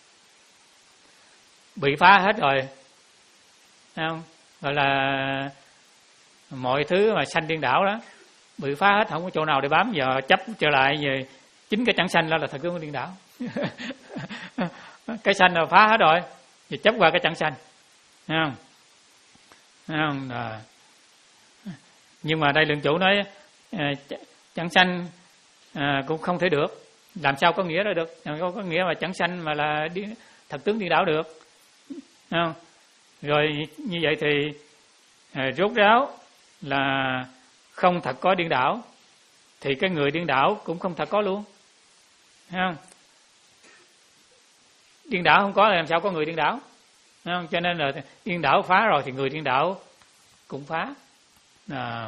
bị phá hết rồi, thấy không? Gọi là mọi thứ mà sanh điên đảo đó bị phá hết, không có chỗ nào để bám, giờ chấp trở lại về chính cái chẳng sanh đó là thật tướng của điên đảo. Cái sanh là phá hết rồi, thì chấp qua cái chẳng sanh, thấy không? Thấy không? À. Nhưng mà đây lượng chủ nói à, chẳng sanh à, cũng không thể được. Làm sao có nghĩa ra được? Làm sao có nghĩa mà chẳng sanh mà là điên, thật tướng điên đảo được? Thấy không? Rồi như vậy thì à, rốt ráo là không thật có điên đảo, thì cái người điên đảo cũng không thật có luôn. Thấy không? Điên đảo không có thì làm sao có người điên đảo? Thấy không? Cho nên là điên đảo phá rồi thì người điên đảo cũng phá. À.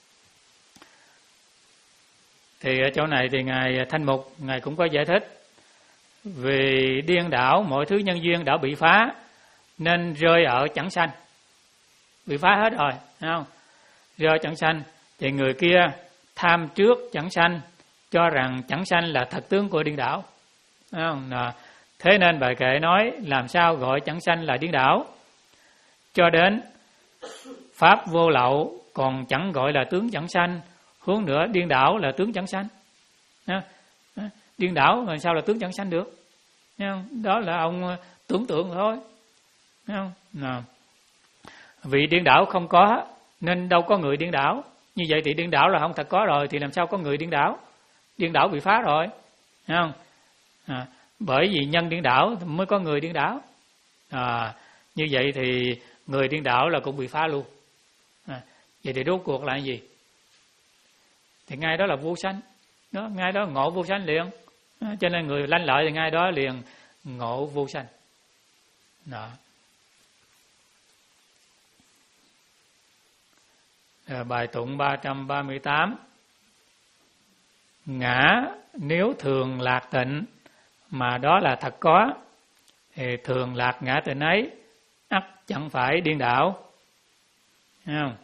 Thì ở chỗ này thì Ngài Thanh Mục, Ngài cũng có giải thích. Vì điên đảo mọi thứ nhân duyên đã bị phá nên rơi ở chẳng sanh. Bị phá hết rồi, thấy không? Rơi chẳng sanh thì người kia tham trước chẳng sanh, cho rằng chẳng sanh là thật tướng của điên đảo. Thấy không? À. Thế nên bài kệ nói làm sao gọi chẳng sanh là điên đảo, cho đến pháp vô lậu còn chẳng gọi là tướng chẳng sanh, hướng nữa điên đảo là tướng chẳng sanh. Điên đảo làm sao là tướng chẳng sanh được? Đó là ông tưởng tượng thôi. Nào. Vì điên đảo không có nên đâu có người điên đảo. Như vậy thì điên đảo là không thật có rồi, thì làm sao có người điên đảo? Điên đảo bị phá rồi, thấy không? À, bởi vì nhân điên đảo mới có người điên đảo. À, như vậy thì người điên đảo là cũng bị phá luôn. À, vậy thì rốt cuộc là gì? Thì ngay đó là vô sanh, đó, ngay đó ngộ vô sanh liền. À, cho nên người lanh lợi thì ngay đó liền ngộ vô sanh. Đó. À, bài tụng ba trăm ba mươi tám. Ngã nếu thường lạc tịnh mà đó là thật có, thì thường lạc ngã tịnh ấy ắt chẳng phải điên đảo. Thấy không?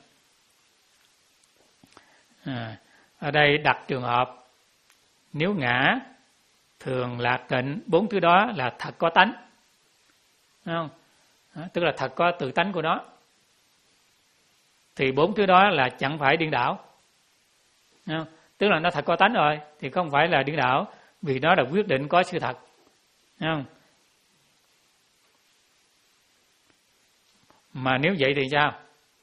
À, ở đây đặt trường hợp nếu ngã thường lạc tịnh, bốn thứ đó là thật có tánh. Thấy không? À, tức là thật có tự tánh của nó. thì bốn thứ đó là chẳng phải điên đảo. Không? Tức là nó thật có tánh rồi thì không phải là điên đảo, vì nó là quyết định có sự thật. Không? Mà nếu vậy thì sao?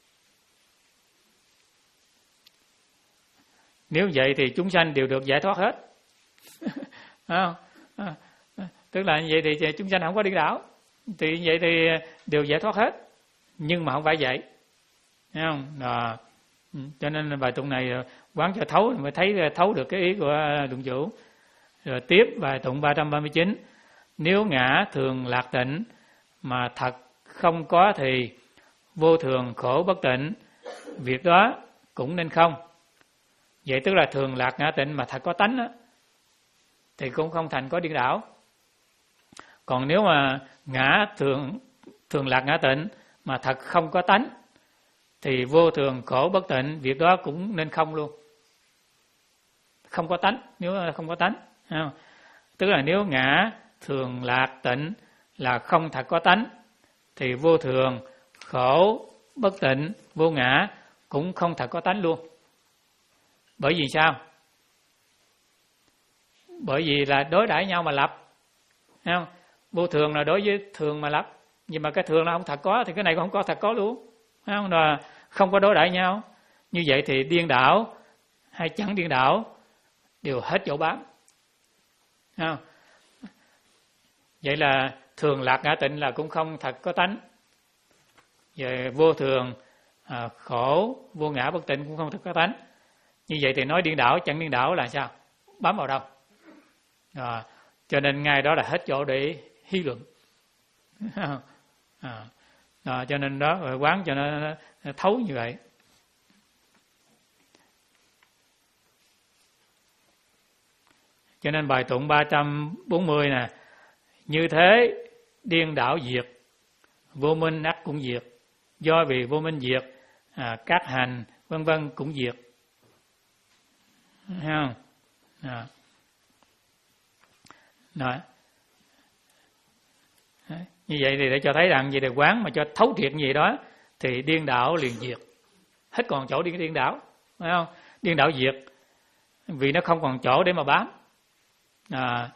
Nếu vậy thì chúng sanh đều được giải thoát hết. Không? Tức là như vậy thì chúng sanh không có điên đảo, thì vậy thì đều giải thoát hết. Nhưng mà không phải vậy. Thấy không? Đó. Cho nên bài tụng này quán cho thấu mới thấy thấu được cái ý của Luận Chủ. Rồi tiếp bài tụng ba trăm ba mươi chín. Nếu ngã thường lạc tịnh mà thật không có thì vô thường khổ bất tịnh, việc đó cũng nên không. Vậy tức là thường lạc ngã tịnh mà thật có tánh đó, thì cũng không thành có điên đảo. Còn nếu mà ngã thường thường lạc ngã tịnh mà thật không có tánh thì vô thường khổ bất tịnh, việc đó cũng nên không luôn. Không có tánh, nếu không có tánh. Không? Tức là nếu ngã thường lạc tịnh là không thật có tánh thì vô thường khổ bất tịnh vô ngã cũng không thật có tánh luôn. Bởi vì sao? Bởi vì là đối đãi nhau mà lập. Thấy không? Vô thường là đối với thường mà lập, nhưng mà cái thường là không thật có thì cái này cũng không có thật có luôn. Thấy không? Là không có đối đãi nhau. Như vậy thì điên đảo hay chẳng điên đảo đều hết chỗ bám. Thấy không? Vậy là thường lạc ngã tịnh là cũng không thật có tánh. Về vô thường à, khổ vô ngã bất tịnh cũng không thật có tánh. Như vậy thì nói điên đảo chẳng điên đảo là sao? Bám vào đâu? À, cho nên ngay đó là hết chỗ để hy luận. À, à, cho nên đó quán cho nó, nó thấu như vậy. Cho nên bài tụng ba trăm bốn mươi nè, như thế điên đảo diệt, vô minh ắt cũng diệt, do vì vô minh diệt à, các hành vân vân cũng diệt. Thấy không? À. Đó. Như vậy thì để cho thấy rằng vậy để quán mà cho thấu triệt như vậy đó thì điên đảo liền diệt, hết còn chỗ điên điên đảo, phải không? Điên đảo diệt vì nó không còn chỗ để mà bám. À,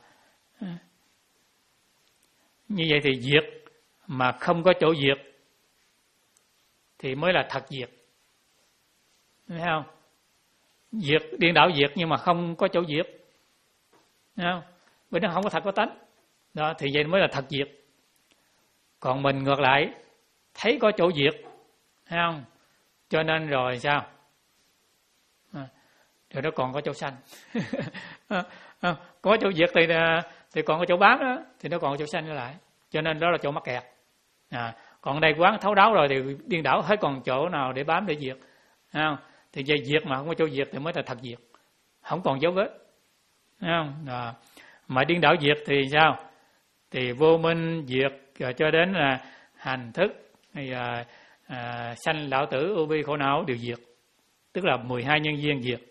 như vậy thì diệt mà không có chỗ diệt thì mới là thật diệt, thấy không? Diệt điên đảo diệt nhưng mà không có chỗ diệt, thấy không? Bởi nó không có thật có tánh đó, thì vậy mới là thật diệt. Còn mình ngược lại thấy có chỗ diệt, thấy không? Cho nên rồi sao? À, rồi nó còn có chỗ sanh. à, à, có chỗ diệt thì thì còn có chỗ bám đó, thì nó còn có chỗ sanh trở lại. Cho nên đó là chỗ mắc kẹt. À, còn đây quán thấu đáo rồi thì điên đảo hết còn chỗ nào để bám để diệt, thấy không? Thì vậy diệt mà không có chỗ diệt thì mới là thật diệt, không còn dấu vết, thấy không? À, mà điên đảo diệt thì sao? Thì vô minh diệt rồi cho đến là hành thức thì à, à, sanh lão tử ưu bi khổ não đều diệt, tức là mười hai nhân duyên diệt.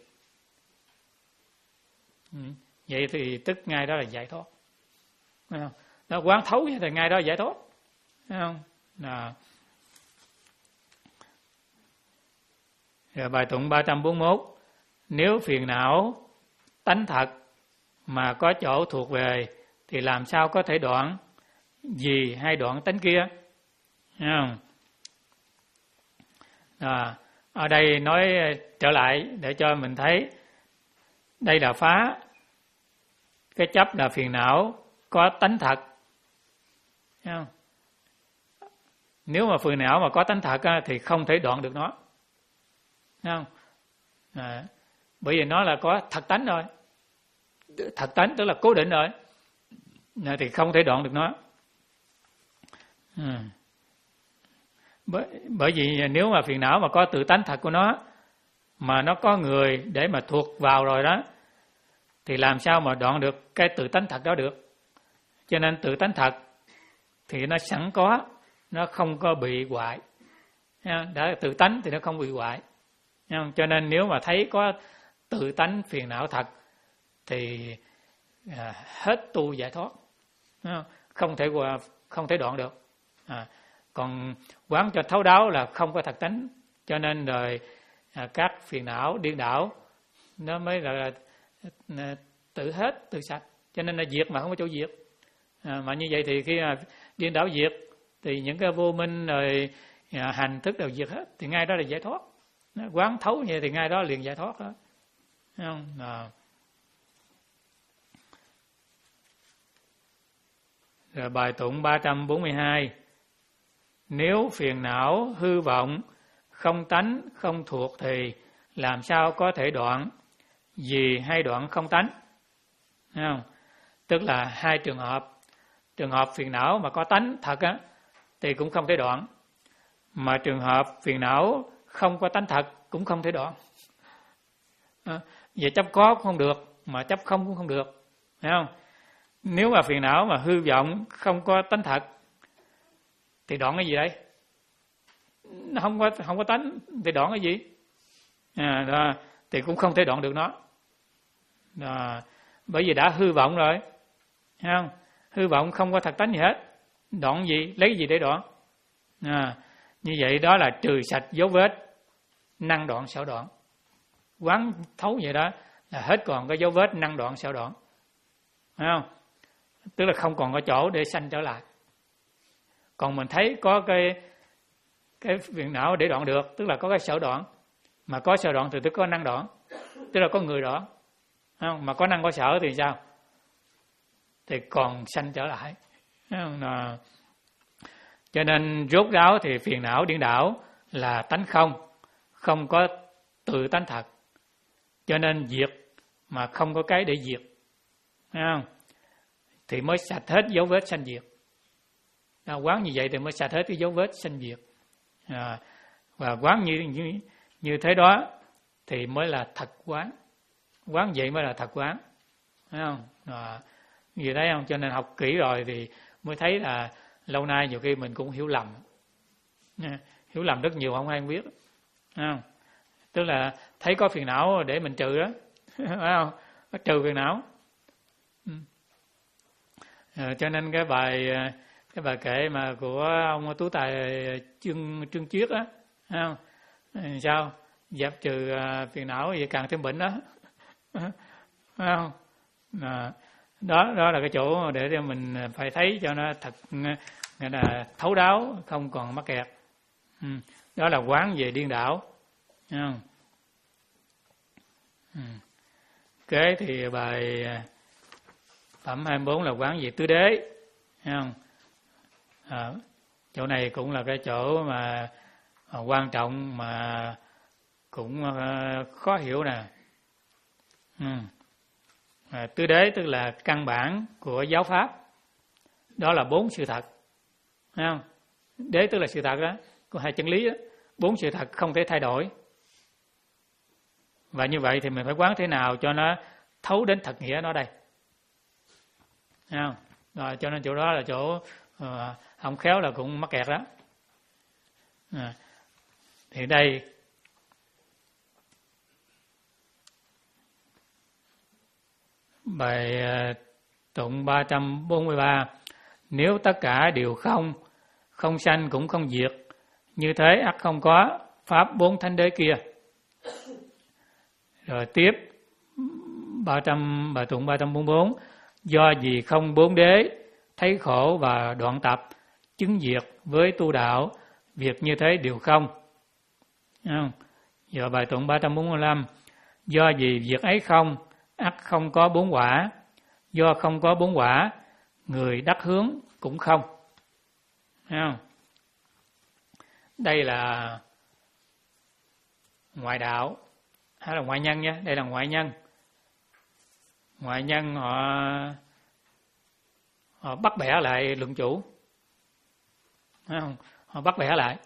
Ừ. Vậy thì tức ngay đó là giải thoát, thấy không? Nó quán thấu thì ngay đó là giải thoát, thấy không? À. Rồi bài tụng ba trăm bốn mươi mốt, nếu phiền não tánh thật mà có chỗ thuộc về thì làm sao có thể đoạn gì hay đoạn tánh kia? Thấy không? À, ở đây nói trở lại để cho mình thấy đây là phá cái chấp là phiền não có tánh thật. Thấy không? Nếu mà phiền não mà có tánh thật thì không thể đoạn được nó. Thấy không? À, bởi vì nó là có thật tánh rồi. Thật tánh tức là cố định rồi, thì không thể đoạn được nó. À. Bởi, bởi vì nếu mà phiền não mà có tự tánh thật của nó, mà nó có người để mà thuộc vào rồi đó, thì làm sao mà đoạn được cái tự tánh thật đó được. Cho nên tự tánh thật thì nó sẵn có, nó không có bị hoại. Đã tự tánh thì nó không bị hoại. Cho nên nếu mà thấy có tự tánh phiền não thật thì à, hết tu giải thoát, không thể không thể đoạn được. À, còn quán cho thấu đáo là không có thật tánh cho nên rồi à, các phiền não điên đảo nó mới gọi là, là tự hết tự sạch, cho nên là diệt mà không có chỗ diệt. À, mà như vậy thì khi à, điên đảo diệt thì những cái vô minh rồi à, hành thức đều diệt hết, thì ngay đó là giải thoát. Quán thấu như vậy thì ngay đó liền giải thoát đó. Thấy không? À. Rồi bài tụng ba trăm bốn mươi hai. Nếu phiền não hư vọng không tánh không thuộc thì làm sao có thể đoạn? Vì hay đoạn không tánh? Thấy không? Tức là hai trường hợp. Trường hợp phiền não mà có tánh thật á thì cũng không thể đoạn. Mà trường hợp phiền não không có tánh thật cũng không thể đoạn. À, vậy chấp có cũng không được, mà chấp không cũng không được. Thấy không? Nếu mà phiền não mà hư vọng không có tánh thật thì đoạn cái gì đấy? Nó không có không có tánh thì đoạn cái gì? À, đó, thì cũng không thể đoạn được nó. Đó, bởi vì đã hư vọng rồi. Thấy không? Hư vọng không có thật tánh gì hết. Đoạn gì? Lấy gì để đoạn? À, như vậy đó là trừ sạch dấu vết, năng đoạn xảo đoạn. Quán thấu vậy đó là hết còn cái dấu vết năng đoạn xảo đoạn. Thấy không? Tức là không còn có chỗ để sanh trở lại. Còn mình thấy có cái cái phiền não để đoạn được, tức là có cái sở đoạn. Mà có sở đoạn thì tức có năng đoạn, tức là có người đoạn. Thấy không? Mà có năng có sở thì sao? Thì còn sanh trở lại. Thấy không? Là... Cho nên rốt ráo thì phiền não điên đảo là tánh không, không có tự tánh thật. Cho nên diệt mà không có cái để diệt. Thấy không? Thì mới sạch hết dấu vết sanh diệt. À, quán như vậy thì mới sạch hết cái dấu vết sanh diệt. À, và quán như, như như thế đó thì mới là thật quán. Quán vậy mới là thật quán. Thấy không? À, như thấy không? Cho nên học kỹ rồi thì mới thấy là lâu nay nhiều khi mình cũng hiểu lầm. À, hiểu lầm rất nhiều không ai biết. Thấy không? Tức là thấy có phiền não để mình trừ đó. Phải không? Trừ phiền não. À, cho nên cái bài cái bài kệ mà của ông Tú Tài Trương Trương Chiết á, không? Sao dẹp trừ phiền não vậy càng thêm bệnh đó, không? À, đó đó là cái chỗ để cho mình phải thấy cho nó thật nghĩa là thấu đáo, không còn mắc kẹt. Ừ. Đó là quán về điên đảo, không? Ừ. Kế thì bài phẩm hai mươi bốn là quán về tứ đế, không? À, chỗ này cũng là cái chỗ mà, mà quan trọng mà cũng uh, khó hiểu nè. Ừ. À, tứ đế tức là căn bản của giáo pháp, đó là bốn sự thật, thấy không? Đế tức là sự thật đó, có hai chân lý đó, bốn sự thật không thể thay đổi. Và như vậy thì mình phải quán thế nào cho nó thấu đến thật nghĩa nó đây, thấy không? Rồi, cho nên chỗ đó là chỗ uh, không khéo là cũng mắc kẹt đó. À, thì đây bài uh, tụng ba trăm bốn mươi ba. Nếu tất cả đều không, không sanh cũng không diệt, như thế ắt không có pháp bốn thánh đế kia. Rồi tiếp ba trăm bài tụng ba trăm bốn mươi bốn. Do gì không bốn đế, thấy khổ và đoạn tập, chứng diệt với tu đạo, việc như thế đều không. Không? Giờ bài tụng ba trăm bốn mươi lăm. Do gì việc ấy không, ắt không có bốn quả. Do không có bốn quả, người đắc hướng cũng không. Không? Đây là ngoại đạo hay là ngoại nhân nhé? Đây là ngoại nhân. Ngoại nhân họ họ bắt bẻ lại luận chủ, thấy không? Họ bắt bẻ lại.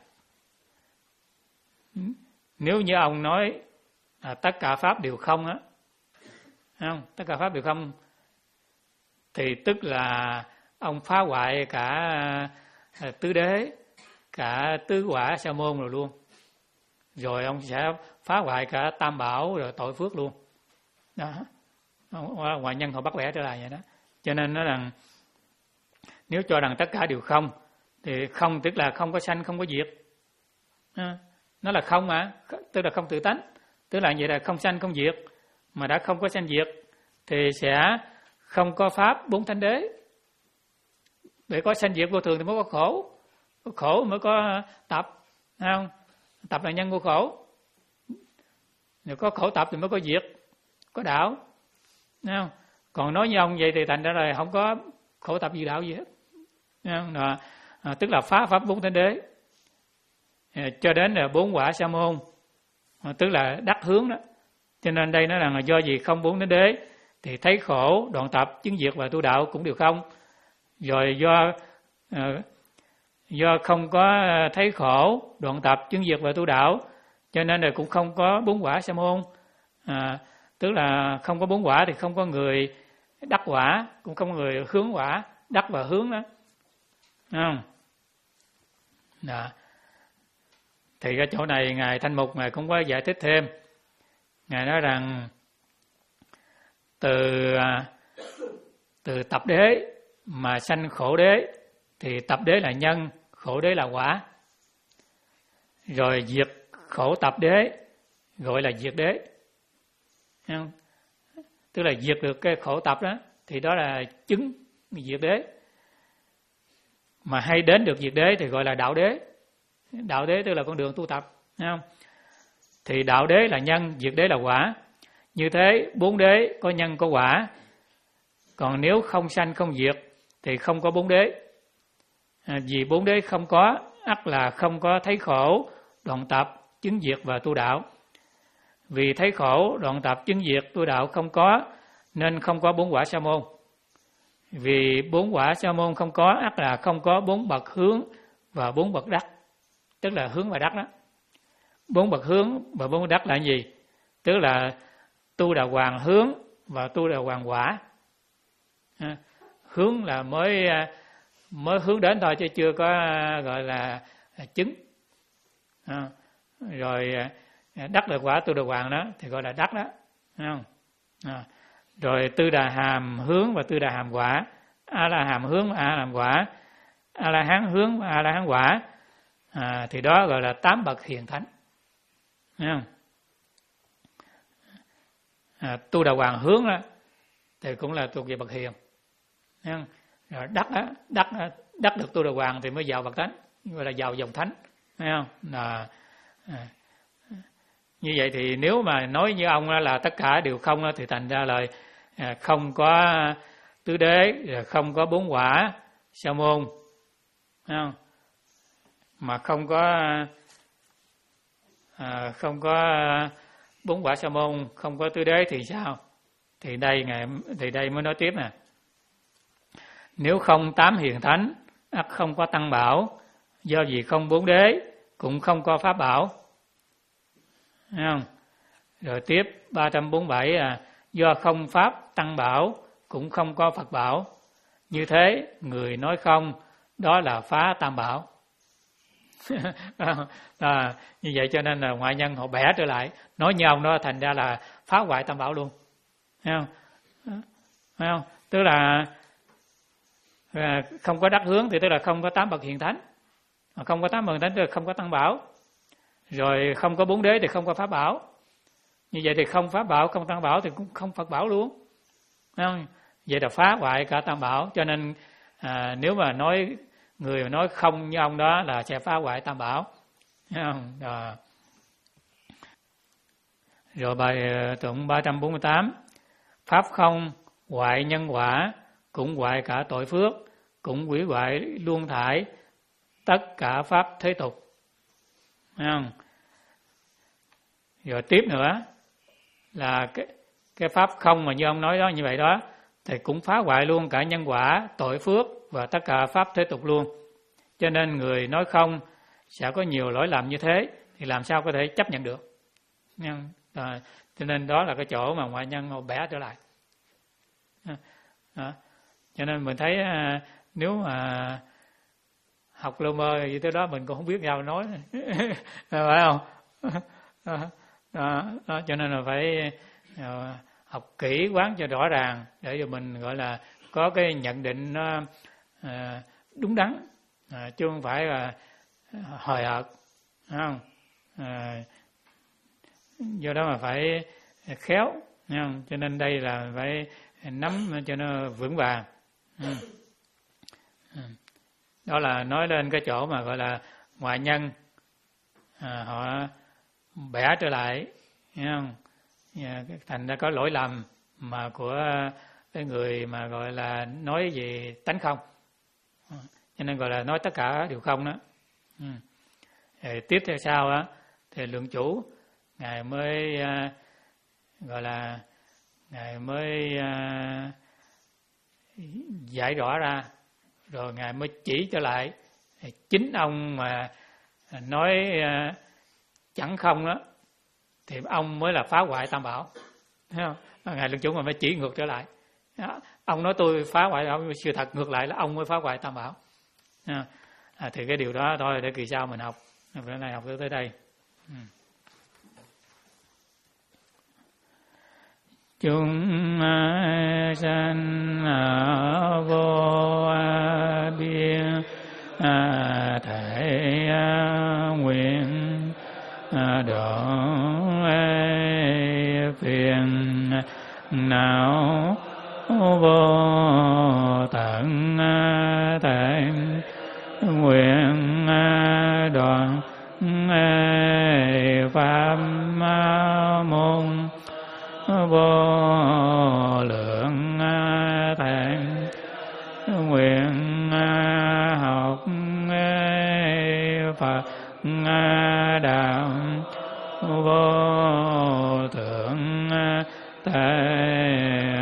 Nếu như ông nói à, tất cả pháp đều không á, không? Tất cả pháp đều không, thì tức là ông phá hoại cả à, tứ đế, cả tứ quả sa môn rồi luôn. Rồi ông sẽ phá hoại cả tam bảo rồi tội phước luôn. Đó. Ngoại nhân họ bắt bẻ trở lại vậy đó. Cho nên nó rằng nếu cho rằng tất cả đều không thì không tức là không có sanh không có diệt. À, nó là không mà, tức là không tự tánh, tức là vậy là không sanh không diệt, mà đã không có sanh diệt thì sẽ không có pháp bốn thánh đế. Để có sanh diệt vô thường thì mới có khổ, có khổ mới có tập, không? Tập là nhân của khổ. Nếu có khổ tập thì mới có diệt, có đạo, không? Còn nói như ông vậy thì thành ra là không có khổ tập gì đạo gì hết, không? Đó, à, tức là phá pháp bốn thánh đế à, cho đến là bốn quả sa môn, à, tức là đắc hướng đó. Cho nên đây nói rằng là do gì không bốn thánh đế thì thấy khổ, đoạn tập, chứng diệt và tu đạo cũng đều không. Rồi do à, do không có thấy khổ, đoạn tập, chứng diệt và tu đạo, cho nên là cũng không có bốn quả sa môn. À, tức là không có bốn quả thì không có người đắc quả, cũng không có người hướng quả, đắc và hướng đó. Không? Đó. Thì cái chỗ này Ngài Thanh Mục Ngài cũng có giải thích thêm. Ngài nói rằng từ từ tập đế mà sanh khổ đế thì tập đế là nhân, khổ đế là quả. Rồi diệt khổ tập đế gọi là diệt đế. Không? Tức là diệt được cái khổ tập đó thì đó là chứng diệt đế. Mà hay đến được diệt đế thì gọi là đạo đế. Đạo đế tức là con đường tu tập, không? Thì đạo đế là nhân, diệt đế là quả. Như thế bốn đế có nhân có quả. Còn nếu không sanh không diệt thì không có bốn đế. À, vì bốn đế không có, ắt là không có thấy khổ, đoạn tập, chứng diệt và tu đạo. Vì thấy khổ, đoạn tập, chứng diệt, tu đạo không có, nên không có bốn quả sa môn. Vì bốn quả sa môn không có, ắt là không có bốn bậc hướng và bốn bậc đắc. Tức là hướng và đắc đó. Bốn bậc hướng và bốn bậc đắc là gì? Tức là tu đà hoàng hướng và tu đà hoàng quả. À, hướng là mới mới hướng đến thôi chứ chưa có gọi là chứng. À, rồi đắc được quả tu đà hoàng đó thì gọi là đắc đó. Không? À, rồi tư đà hàm hướng và tư đà hàm quả, a la hàm hướng và a la hàm quả, a la hán hướng và a la hán quả, à, thì đó gọi là tám bậc hiền thánh. Không? À, tu đà hoàng hướng đó thì cũng là thuộc về bậc hiền. Không? Rồi đắc đó, đắc đắc được tu đà hoàng thì mới vào bậc thánh, gọi là vào dòng thánh. Thấy không? Là à, như vậy thì nếu mà nói như ông là tất cả đều không thì thành ra là không có tứ đế, không có bốn quả sa môn, không? Mà không có à, không có bốn quả sa môn, không có tứ đế thì sao? Thì đây ngày thì đây mới nói tiếp nè. Nếu không tám hiền thánh, ắt không có tăng bảo, do vì không bốn đế, cũng không có pháp bảo. Thấy không? Rồi tiếp ba trăm bốn mươi bảy à, do không pháp tăng bảo, cũng không có Phật bảo. Như thế, người nói không, đó là phá tam bảo. À, như vậy cho nên là ngoại nhân họ bẻ trở lại, nói như ông đó thành ra là phá hoại tam bảo luôn. Thấy không? Thấy không? Tức là à, không có đắc hướng thì tức là không có tám bậc hiền thánh. Không có tám bậc hiền thánh tức là không có tăng bảo. Rồi không có bốn đế thì không có pháp bảo. Như vậy thì không pháp bảo, không tăng bảo thì cũng không Phật bảo luôn. Thấy không? Vậy là phá hoại cả tam bảo. Cho nên à, nếu mà nói người mà nói không như ông đó là sẽ phá hoại tam bảo. Thấy không? À. Rồi bài tụng ba trăm bốn mươi tám. Pháp không hoại nhân quả, cũng hoại cả tội phước, cũng hủy hoại luân thải tất cả pháp thế tục. Thấy không? Rồi tiếp nữa là cái, cái pháp không mà như ông nói đó như vậy đó thì cũng phá hoại luôn cả nhân quả, tội phước và tất cả pháp thế tục luôn. Cho nên người nói không sẽ có nhiều lỗi lầm như thế thì làm sao có thể chấp nhận được. À, cho nên đó là cái chỗ mà ngoại nhân họ bẻ trở lại. À, cho nên mình thấy à, nếu mà học lơ mơ gì tới đó mình cũng không biết nhau nói phải không? À, đó, đó, cho nên là phải à, học kỹ quán cho rõ ràng để cho mình gọi là có cái nhận định nó à, đúng đắn, à, chứ không phải là hời hợt, không? À, do đó mà phải khéo, nghe không? Cho nên đây là phải nắm cho nó vững vàng. Ừ. Đó là nói lên cái chỗ mà gọi là ngoại nhân à, họ bẻ trở lại, nghe không? Thành ra có lỗi lầm mà của cái người mà gọi là nói về tánh không, cho nên gọi là nói tất cả đều không đó. Ừ. Rồi tiếp theo sau á thì lượng chủ ngài mới uh, gọi là ngài mới uh, giải rõ ra, rồi ngài mới chỉ trở lại chính ông mà nói uh, chẳng không đó thì ông mới là phá hoại tam bảo, thấy không? Ngài lượng chủ mà mới chỉ ngược trở lại. Đó. Ông nói tôi phá hoại, ông sự thật ngược lại là ông mới phá hoại tam bảo. À, thì cái điều đó thôi để kỳ sau mình học. Bữa nay học tới đây. Ừ. Chúng sanh vô biên thể nguyện độ phiền não vô tận tạng nguyện đoạn pháp môn vô lượng tạng nguyện học Phật đạo vô thượng tạng